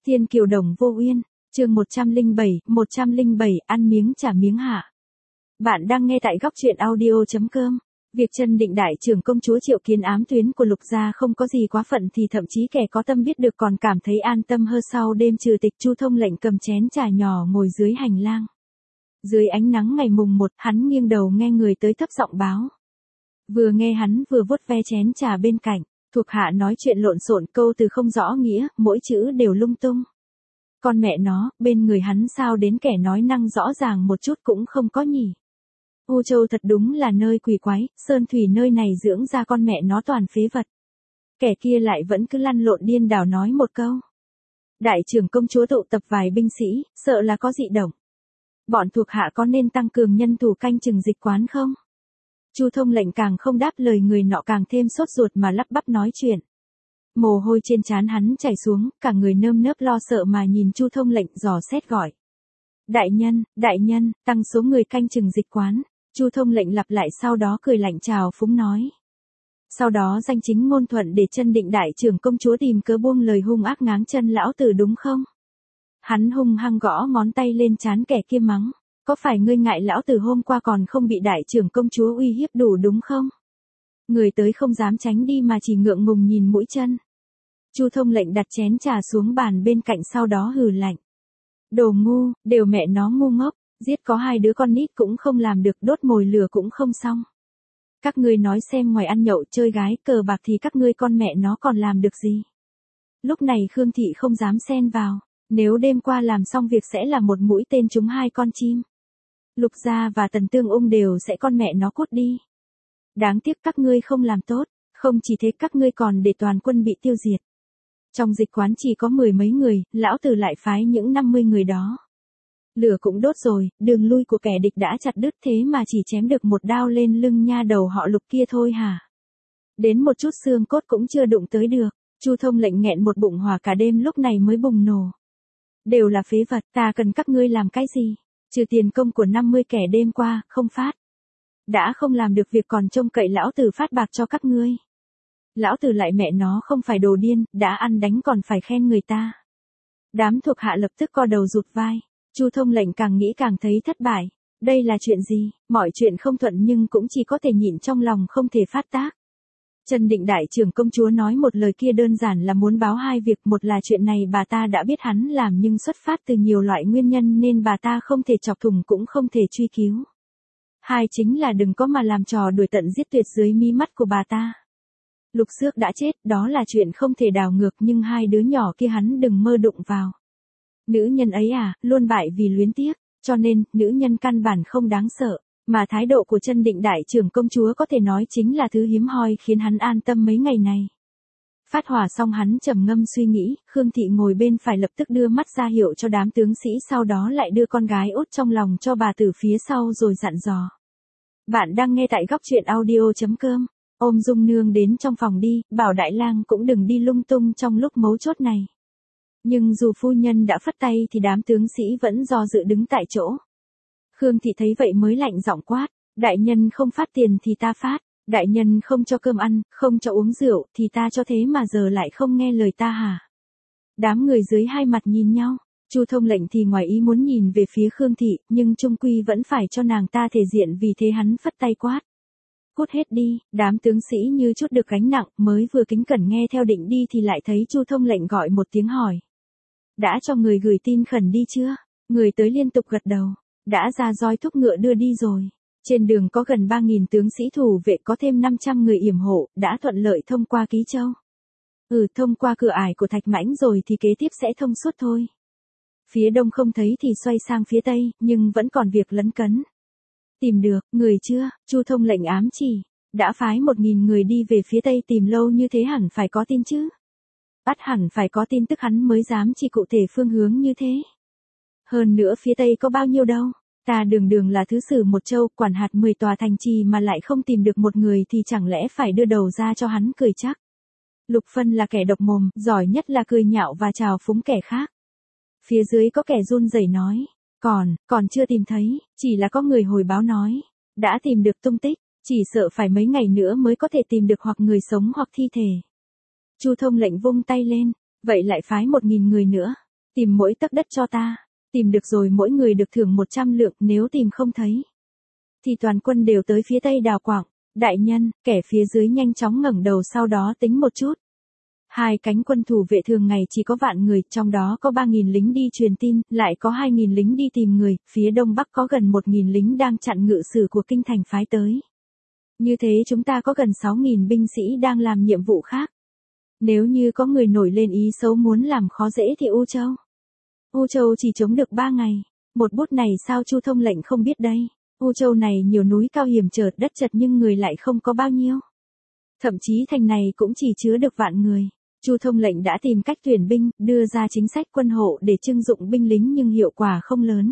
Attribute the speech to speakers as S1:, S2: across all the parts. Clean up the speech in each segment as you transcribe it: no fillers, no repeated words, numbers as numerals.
S1: Thiên kiều đồng vô uyên, chương 107, ăn miếng trả miếng hạ. Bạn đang nghe tại góc truyện audio.com. Việc Chân Định đại trưởng công chúa triệu kiến ám tuyến của Lục gia không có gì quá phận thì thậm chí kẻ có tâm biết được còn cảm thấy an tâm hơn. Sau đêm trừ tịch, Chu Thông lệnh cầm chén trà nhỏ ngồi dưới hành lang. Dưới ánh nắng ngày mùng 1, hắn nghiêng đầu nghe người tới thấp giọng báo. Vừa nghe hắn vừa vuốt ve chén trà bên cạnh, thuộc hạ nói chuyện lộn xộn, câu từ không rõ nghĩa, mỗi chữ đều lung tung. Con mẹ nó, bên người hắn sao đến kẻ nói năng rõ ràng một chút cũng không có nhỉ. U Châu thật đúng là nơi quỷ quái, sơn thủy nơi này dưỡng ra con mẹ nó toàn phế vật. Kẻ kia lại vẫn cứ lăn lộn điên đảo nói một câu. Đại trưởng công chúa tụ tập vài binh sĩ, sợ là có dị động. Bọn thuộc hạ có nên tăng cường nhân thủ canh chừng dịch quán không? Chu Thông lệnh càng không đáp lời, người nọ càng thêm sốt ruột mà lắp bắp nói chuyện. Mồ hôi trên trán hắn chảy xuống, cả người nơm nớp lo sợ mà nhìn Chu Thông lệnh dò xét gọi. Đại nhân, tăng số người canh chừng dịch quán. Chu Thông lệnh lặp lại, sau đó cười lạnh chào phúng nói. Sau đó danh chính ngôn thuận để Chân Định đại trưởng công chúa tìm cớ buông lời hung ác ngáng chân lão tử đúng không? Hắn hung hăng gõ ngón tay lên trán kẻ kia mắng. Có phải ngươi ngại lão tử hôm qua còn không bị đại trưởng công chúa uy hiếp đủ đúng không? Người tới không dám tránh đi mà chỉ ngượng ngùng nhìn mũi chân. Chu Thông lệnh đặt chén trà xuống bàn bên cạnh, sau đó hừ lạnh. Đồ ngu, đều mẹ nó ngu ngốc, giết có 2 đứa con nít cũng không làm được, đốt mồi lửa cũng không xong. Các ngươi nói xem, ngoài ăn nhậu chơi gái cờ bạc thì các ngươi con mẹ nó còn làm được gì? Lúc này Khương Thị không dám xen vào, nếu đêm qua làm xong việc sẽ là một mũi tên trúng 2 con chim. Lục gia và Tần Tương Ung đều sẽ con mẹ nó cút đi. Đáng tiếc các ngươi không làm tốt, không chỉ thế các ngươi còn để toàn quân bị tiêu diệt. Trong dịch quán chỉ có 10 mấy người, lão tử lại phái những 50 người đó. Lửa cũng đốt rồi, đường lui của kẻ địch đã chặt đứt, thế mà chỉ chém được một đao lên lưng nha đầu họ Lục kia thôi hả? Đến một chút xương cốt cũng chưa đụng tới được. Chu Thông lệnh nghẹn một bụng hỏa cả đêm lúc này mới bùng nổ. Đều là phế vật, ta cần các ngươi làm cái gì? Trừ tiền công của 50 kẻ đêm qua, không phát. Đã không làm được việc còn trông cậy lão tử phát bạc cho các ngươi. Lão tử lại mẹ nó không phải đồ điên, đã ăn đánh còn phải khen người ta. Đám thuộc hạ lập tức co đầu rụt vai. Chu Thông lệnh càng nghĩ càng thấy thất bại. Đây là chuyện gì? Mọi chuyện không thuận nhưng cũng chỉ có thể nhịn trong lòng, không thể phát tác. Chân Định đại trưởng công chúa nói một lời kia đơn giản là muốn báo 2 việc. Một là chuyện này bà ta đã biết hắn làm nhưng xuất phát từ nhiều loại nguyên nhân nên bà ta không thể chọc thủng cũng không thể truy cứu. 2 chính là đừng có mà làm trò đuổi tận giết tuyệt dưới mí mắt của bà ta. Lục Xước đã chết, đó là chuyện không thể đảo ngược, nhưng 2 đứa nhỏ kia hắn đừng mơ đụng vào. Nữ nhân ấy luôn bại vì luyến tiếc, cho nên, nữ nhân căn bản không đáng sợ, mà thái độ của Chân Định đại trưởng công chúa có thể nói chính là thứ hiếm hoi khiến hắn an tâm mấy ngày này. Phát hỏa xong hắn trầm ngâm suy nghĩ, Khương Thị ngồi bên phải lập tức đưa mắt ra hiệu cho đám tướng sĩ, sau đó lại đưa con gái út trong lòng cho bà từ phía sau rồi dặn dò. Bạn đang nghe tại góc truyện audio.com. Ôm Dung Nương đến trong phòng đi, bảo đại lang cũng đừng đi lung tung trong lúc mấu chốt này. Nhưng dù phu nhân đã phất tay thì đám tướng sĩ vẫn do dự đứng tại chỗ. Khương Thị thấy vậy mới lạnh giọng quát, đại nhân không phát tiền thì ta phát, đại nhân không cho cơm ăn, không cho uống rượu thì ta cho, thế mà giờ lại không nghe lời ta hả? Đám người dưới hai mặt nhìn nhau. Chu Thông lệnh thì ngoài ý muốn nhìn về phía Khương Thị, nhưng chung quy vẫn phải cho nàng ta thể diện, vì thế hắn phất tay quát. Cút hết đi. Đám tướng sĩ như chút được gánh nặng, mới vừa kính cẩn nghe theo định đi thì lại thấy Chu Thông lệnh gọi một tiếng hỏi. Đã cho người gửi tin khẩn đi chưa? Người tới liên tục gật đầu. Đã ra roi thúc ngựa đưa đi rồi. Trên đường có gần 3.000 tướng sĩ thủ vệ, có thêm 500 người yểm hộ, đã thuận lợi thông qua Ký Châu. Thông qua cửa ải của Thạch Mãnh rồi thì kế tiếp sẽ thông suốt thôi. Phía đông không thấy thì xoay sang phía tây, nhưng vẫn còn việc lấn cấn. Tìm được người chưa? Chu Thông lệnh ám chỉ. Đã phái 1.000 người đi về phía tây, tìm lâu như thế hẳn phải có tin chứ. Bắt hẳn phải có tin tức hắn mới dám chỉ cụ thể phương hướng như thế. Hơn nữa phía tây có bao nhiêu đâu. Ta đường là thứ sử một châu, quản hạt 10 tòa thành trì mà lại không tìm được một người thì chẳng lẽ phải đưa đầu ra cho hắn cười chắc. Lục Phân là kẻ độc mồm, giỏi nhất là cười nhạo và trào phúng kẻ khác. Phía dưới có kẻ run rẩy nói. Còn chưa tìm thấy, chỉ là có người hồi báo nói. Đã tìm được tung tích, chỉ sợ phải mấy ngày nữa mới có thể tìm được hoặc người sống hoặc thi thể. Chu Thông lệnh vung tay lên, vậy lại phái 1.000 người nữa. Tìm mỗi tấc đất cho ta. Tìm được rồi mỗi người được thưởng 100 lượng, nếu tìm không thấy thì toàn quân đều tới phía tây đào quảng. Đại nhân, kẻ phía dưới nhanh chóng ngẩng đầu sau đó tính một chút. Hai cánh quân thủ vệ thường ngày chỉ có vạn người, trong đó có 3.000 lính đi truyền tin, lại có 2.000 lính đi tìm người, phía đông bắc có gần 1.000 lính đang chặn ngự sử của kinh thành phái tới. Như thế chúng ta có gần 6.000 binh sĩ đang làm nhiệm vụ khác. Nếu như có người nổi lên ý xấu muốn làm khó dễ thì U Châu chỉ chống được 3 ngày. Một bút này sao Chu Thông lệnh không biết đây. U Châu này nhiều núi cao hiểm trở, đất chật nhưng người lại không có bao nhiêu. Thậm chí thành này cũng chỉ chứa được vạn người. Chu Thông lệnh đã tìm cách tuyển binh, đưa ra chính sách quân hộ để trưng dụng binh lính nhưng hiệu quả không lớn.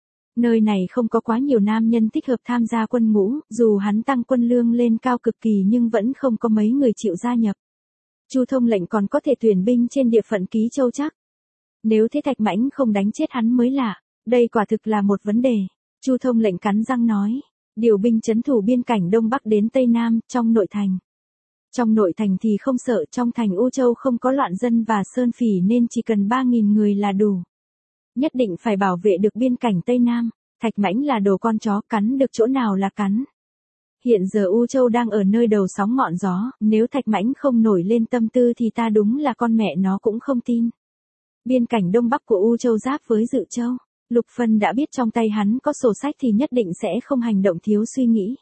S1: Nơi này không có quá nhiều nam nhân thích hợp tham gia quân ngũ, dù hắn tăng quân lương lên cao cực kỳ nhưng vẫn không có mấy người chịu gia nhập. Chu Thông lệnh còn có thể tuyển binh trên địa phận Ký Châu chắc. Nếu thế Thạch Mãnh không đánh chết hắn mới lạ, đây quả thực là một vấn đề. Chu Thông lệnh cắn răng nói, điều binh trấn thủ biên cảnh Đông Bắc đến Tây Nam, trong nội thành. Trong nội thành thì không sợ, trong thành U Châu không có loạn dân và sơn phỉ nên chỉ cần 3.000 người là đủ. Nhất định phải bảo vệ được biên cảnh Tây Nam. Thạch Mãnh là đồ con chó, cắn được chỗ nào là cắn. Hiện giờ U Châu đang ở nơi đầu sóng ngọn gió, nếu Thạch Mãnh không nổi lên tâm tư thì ta đúng là con mẹ nó cũng không tin. Biên cảnh Đông Bắc của U Châu giáp với Dự Châu. Lục Phân đã biết trong tay hắn có sổ sách thì nhất định sẽ không hành động thiếu suy nghĩ.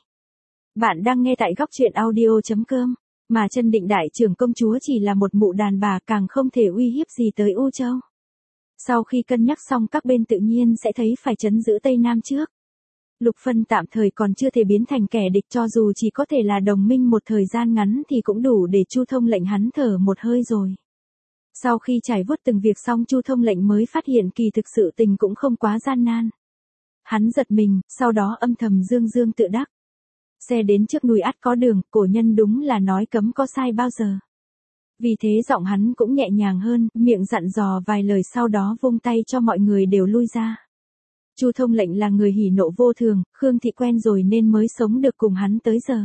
S1: Bạn đang nghe tại góc truyện audio.com. Mà Chân Định Đại Trưởng công chúa chỉ là một mụ đàn bà, càng không thể uy hiếp gì tới U Châu. Sau khi cân nhắc xong các bên tự nhiên sẽ thấy phải trấn giữ Tây Nam trước. Lục Phân tạm thời còn chưa thể biến thành kẻ địch, cho dù chỉ có thể là đồng minh một thời gian ngắn thì cũng đủ để Chu Thông lệnh hắn thở một hơi rồi. Sau khi trải vuốt từng việc xong Chu Thông lệnh mới phát hiện kỳ thực sự tình cũng không quá gian nan. Hắn giật mình, sau đó âm thầm dương dương tự đắc. Xe đến trước núi ắt có đường, cổ nhân đúng là nói cấm có sai bao giờ. Vì thế giọng hắn cũng nhẹ nhàng hơn, miệng dặn dò vài lời sau đó vung tay cho mọi người đều lui ra. Chu Thông lệnh là người hỉ nộ vô thường, Khương Thị quen rồi nên mới sống được cùng hắn tới giờ.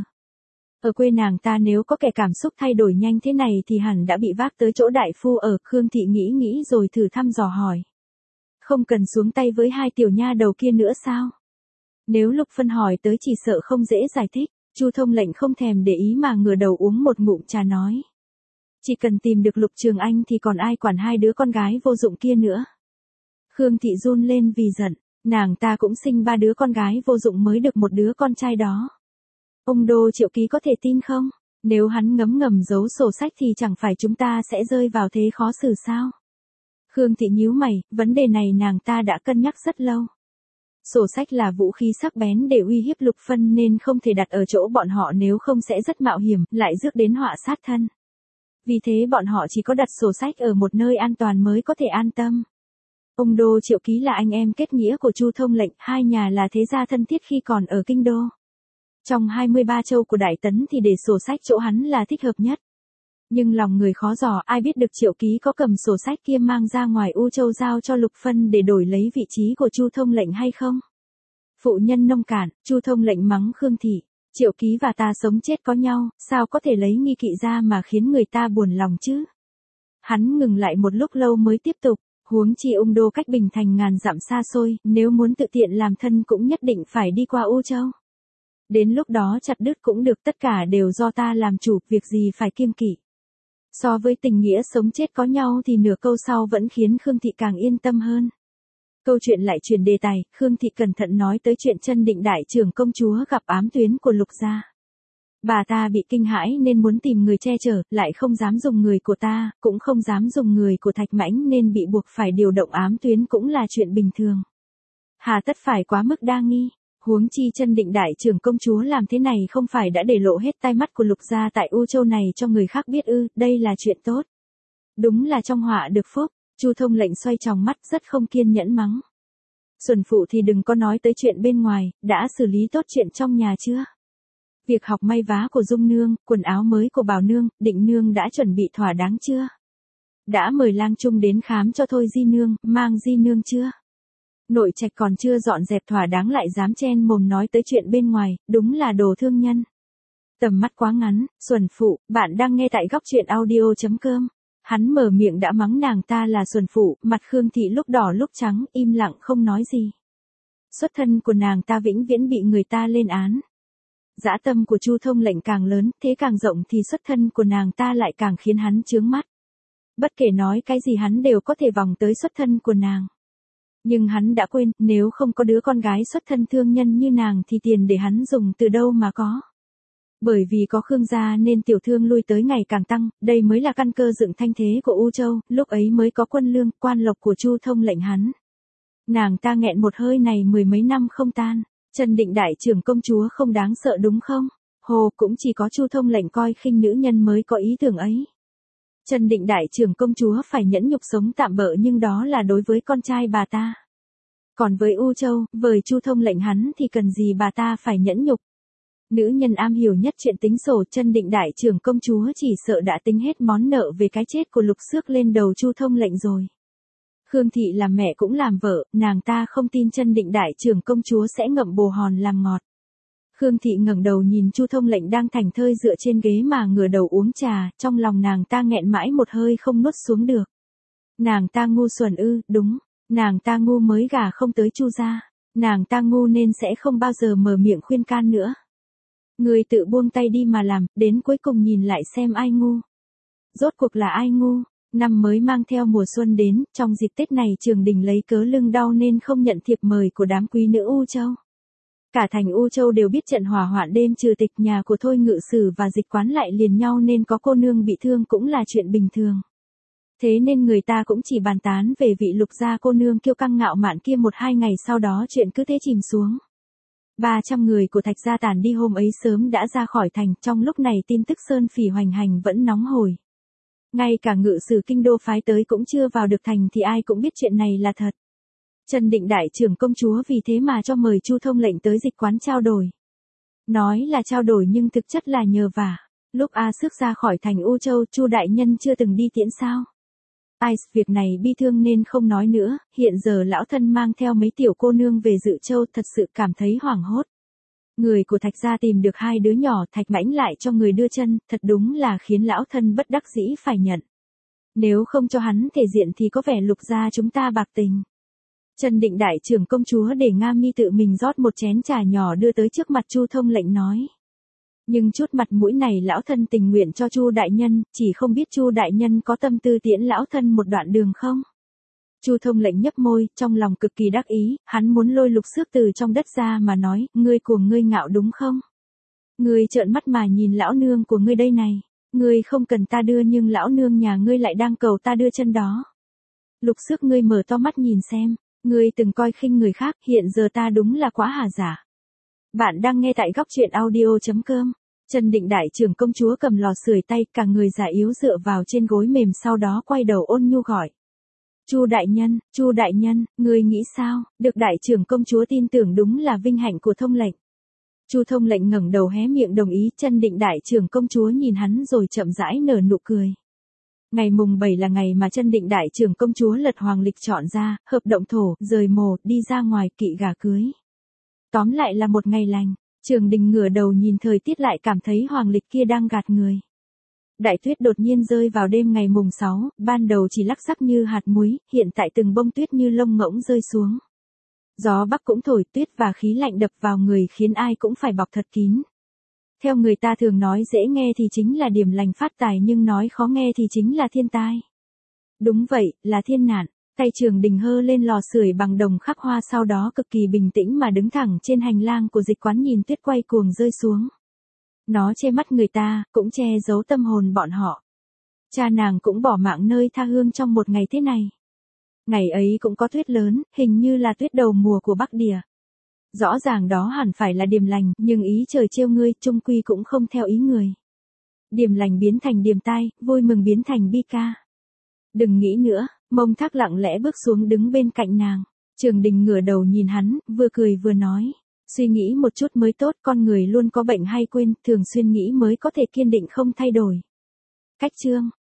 S1: Ở quê nàng ta nếu có kẻ cảm xúc thay đổi nhanh thế này thì hẳn đã bị vác tới chỗ đại phu ở. Khương Thị nghĩ rồi thử thăm dò hỏi. Không cần xuống tay với hai tiểu nha đầu kia nữa sao? Nếu Lục Phân hỏi tới chỉ sợ không dễ giải thích. Chu Thông lệnh không thèm để ý mà ngửa đầu uống một ngụm trà nói. Chỉ cần tìm được Lục Trường Anh thì còn ai quản hai đứa con gái vô dụng kia nữa. Khương Thị run lên vì giận, nàng ta cũng sinh 3 đứa con gái vô dụng mới được một đứa con trai đó. Ông Đô Triệu Ký có thể tin không? Nếu hắn ngấm ngầm giấu sổ sách thì chẳng phải chúng ta sẽ rơi vào thế khó xử sao? Khương Thị nhíu mày, vấn đề này nàng ta đã cân nhắc rất lâu. Sổ sách là vũ khí sắc bén để uy hiếp Lục Phân nên không thể đặt ở chỗ bọn họ, nếu không sẽ rất mạo hiểm, lại rước đến họa sát thân. Vì thế bọn họ chỉ có đặt sổ sách ở một nơi an toàn mới có thể an tâm. Ông Đô Triệu Ký là anh em kết nghĩa của Chu Thông lệnh, hai nhà là thế gia thân thiết khi còn ở kinh đô. Trong 23 châu của Đại Tấn thì để sổ sách chỗ hắn là thích hợp nhất. Nhưng lòng người khó dò, ai biết được Triệu Ký có cầm sổ sách kia mang ra ngoài U Châu giao cho Lục Phân để đổi lấy vị trí của Chu Thông lệnh hay không? Phụ nhân nông cạn, Chu Thông lệnh mắng Khương Thị. Triệu Ký và ta sống chết có nhau, sao có thể lấy nghi kỵ ra mà khiến người ta buồn lòng chứ? Hắn ngừng lại một lúc lâu mới tiếp tục, huống chi Ung Đô cách Bình Thành ngàn dặm xa xôi, nếu muốn tự tiện làm thân cũng nhất định phải đi qua U Châu. Đến lúc đó chặt đứt cũng được, tất cả đều do ta làm chủ, việc gì phải kiêng kỵ. So với tình nghĩa sống chết có nhau thì nửa câu sau vẫn khiến Khương Thị càng yên tâm hơn. Câu chuyện lại chuyển đề tài, Khương Thị cẩn thận nói tới chuyện Chân Định Đại Trưởng công chúa gặp ám tuyến của Lục gia. Bà ta bị kinh hãi nên muốn tìm người che chở, lại không dám dùng người của ta, cũng không dám dùng người của Thạch Mãnh nên bị buộc phải điều động ám tuyến cũng là chuyện bình thường. Hà tất phải quá mức đa nghi, huống chi Chân Định Đại Trưởng công chúa làm thế này không phải đã để lộ hết tai mắt của Lục gia tại U Châu này cho người khác biết ư? Đây là chuyện tốt. Đúng là trong họa được phúc. Chu Thông lệnh xoay tròng mắt rất không kiên nhẫn mắng. Xuân phụ thì đừng có nói tới chuyện bên ngoài, đã xử lý tốt chuyện trong nhà chưa? Việc học may vá của Dung nương, quần áo mới của Bảo nương, Định nương đã chuẩn bị thỏa đáng chưa? Đã mời lang trung đến khám cho Thôi Di nương, Mang Di nương chưa? Nội trạch còn chưa dọn dẹp thỏa đáng lại dám chen mồm nói tới chuyện bên ngoài, đúng là đồ thương nhân. Tầm mắt quá ngắn, Xuân phụ, bạn đang nghe tại góc truyện audio.com. Hắn mở miệng đã mắng nàng ta là xuẩn phụ, mặt Khương Thị lúc đỏ lúc trắng, im lặng không nói gì. Xuất thân của nàng ta vĩnh viễn bị người ta lên án. Dã tâm của Chu Thông Lệnh càng lớn, thế càng rộng thì xuất thân của nàng ta lại càng khiến hắn chướng mắt. Bất kể nói cái gì hắn đều có thể vòng tới xuất thân của nàng. Nhưng hắn đã quên, nếu không có đứa con gái xuất thân thương nhân như nàng thì tiền để hắn dùng từ đâu mà có. Bởi vì có Khương gia nên tiểu thương lui tới ngày càng tăng, đây mới là căn cơ dựng thanh thế của U Châu, lúc ấy mới có quân lương, quan lộc của Chu Thông Lệnh hắn. Nàng ta nghẹn một hơi này mười mấy năm không tan. Trần Định đại trưởng công chúa không đáng sợ đúng không? Hồ, cũng chỉ có Chu Thông Lệnh coi khinh nữ nhân mới có ý tưởng ấy. Trần Định đại trưởng công chúa phải nhẫn nhục sống tạm bợ nhưng đó là đối với con trai bà ta. Còn với U Châu, với Chu Thông Lệnh hắn thì cần gì bà ta phải nhẫn nhục. Nữ nhân am hiểu nhất chuyện tính sổ, Trần Định đại trưởng công chúa chỉ sợ đã tính hết món nợ về cái chết của Lục Xước lên đầu Chu Thông Lệnh rồi. Khương Thị làm mẹ cũng làm vợ, nàng ta không tin Trần Định đại trưởng công chúa sẽ ngậm bồ hòn làm ngọt. Khương Thị ngẩng đầu nhìn Chu Thông Lệnh đang thảnh thơi dựa trên ghế mà ngửa đầu uống trà, trong lòng nàng ta nghẹn mãi một hơi không nuốt xuống được. Nàng ta ngu xuẩn ư? Đúng, nàng ta ngu mới gả không tới Chu gia. Nàng ta ngu nên sẽ không bao giờ mở miệng khuyên can nữa. Người tự buông tay đi mà làm, đến cuối cùng nhìn lại xem ai ngu. Rốt cuộc là ai ngu? Năm mới mang theo mùa xuân đến, trong dịp Tết này Trường Đình lấy cớ lưng đau nên không nhận thiệp mời của đám quý nữ U Châu. Cả thành U Châu đều biết trận hỏa hoạn đêm trừ tịch nhà của Thôi Ngự Sử và Dịch Quán lại liền nhau nên có cô nương bị thương cũng là chuyện bình thường. Thế nên người ta cũng chỉ bàn tán về vị Lục gia cô nương kiêu căng ngạo mạn kia, một hai ngày sau đó chuyện cứ thế chìm xuống. 300 người của Thạch gia tản đi hôm ấy sớm đã ra khỏi thành, trong lúc này tin tức Sơn Phỉ hoành hành vẫn nóng hổi. Ngay cả Ngự Sử kinh đô phái tới cũng chưa vào được thành thì ai cũng biết chuyện này là thật. Trần Định đại trưởng công chúa vì thế mà cho mời Chu Thông Lệnh tới Dịch Quán trao đổi. Nói là trao đổi nhưng thực chất là nhờ vả. Lúc A Xước ra khỏi thành U Châu, Chu đại nhân chưa từng đi tiễn sao? Ai, việc này bi thương nên không nói nữa, hiện giờ lão thân mang theo mấy tiểu cô nương về Dự Châu, thật sự cảm thấy hoảng hốt. Người của Thạch gia tìm được hai đứa nhỏ, Thạch Mãnh lại cho người đưa chân, thật đúng là khiến lão thân bất đắc dĩ phải nhận. Nếu không cho hắn thể diện thì có vẻ Lục gia chúng ta bạc tình. Trần Định đại trưởng công chúa để Nga Mi tự mình rót một chén trà nhỏ đưa tới trước mặt Chu Thông Lệnh nói. Nhưng chút mặt mũi này lão thân tình nguyện cho Chu đại nhân, chỉ không biết Chu đại nhân có tâm tư tiễn lão thân một đoạn đường không? Chu Thông Lệnh nhấp môi, trong lòng cực kỳ đắc ý, hắn muốn lôi Lục Xước từ trong đất ra mà nói, ngươi cuồng ngươi ngạo đúng không? Ngươi trợn mắt mà nhìn lão nương của ngươi đây này, ngươi không cần ta đưa nhưng lão nương nhà ngươi lại đang cầu ta đưa chân đó. Lục Xước ngươi mở to mắt nhìn xem, ngươi từng coi khinh người khác, hiện giờ ta đúng là quá hà giả. Bạn đang nghe tại góc truyện audio.com. Trần Định đại trưởng công chúa cầm lò sưởi tay, cả người già yếu dựa vào trên gối mềm, sau đó quay đầu ôn nhu gọi. Chu đại nhân, ngươi nghĩ sao? Được đại trưởng công chúa tin tưởng đúng là vinh hạnh của Thông Lệnh. Chu Thông Lệnh ngẩng đầu hé miệng đồng ý, Trần Định đại trưởng công chúa nhìn hắn rồi chậm rãi nở nụ cười. Ngày mùng 7 là ngày mà Trần Định đại trưởng công chúa lật hoàng lịch chọn ra, hợp động thổ, rời mồ, đi ra ngoài, kỵ gà cưới. Tóm lại là một ngày lành. Trường Đình ngửa đầu nhìn thời tiết lại cảm thấy hoàng lịch kia đang gạt người. Đại tuyết đột nhiên rơi vào đêm ngày mùng 6, ban đầu chỉ lắc sắc như hạt muối, hiện tại từng bông tuyết như lông ngỗng rơi xuống. Gió bắc cũng thổi, tuyết và khí lạnh đập vào người khiến ai cũng phải bọc thật kín. Theo người ta thường nói dễ nghe thì chính là điểm lành phát tài nhưng nói khó nghe thì chính là thiên tai. Đúng vậy, là thiên nạn. Tay Trường Đình hơ lên lò sưởi bằng đồng khắc hoa, sau đó cực kỳ bình tĩnh mà đứng thẳng trên hành lang của Dịch Quán nhìn tuyết quay cuồng rơi xuống. Nó che mắt người ta, cũng che giấu tâm hồn bọn họ. Cha nàng cũng bỏ mạng nơi tha hương trong một ngày thế này. Ngày ấy cũng có tuyết lớn, hình như là tuyết đầu mùa của Bắc Địa. Rõ ràng đó hẳn phải là điềm lành, nhưng ý trời trêu ngươi, chung quy cũng không theo ý người. Điềm lành biến thành điềm tai, vui mừng biến thành bi ca. Đừng nghĩ nữa. Mông Thác lặng lẽ bước xuống đứng bên cạnh nàng. Trường Đình ngửa đầu nhìn hắn, vừa cười vừa nói. Suy nghĩ một chút mới tốt, con người luôn có bệnh hay quên, thường xuyên nghĩ mới có thể kiên định không thay đổi. Cách chương.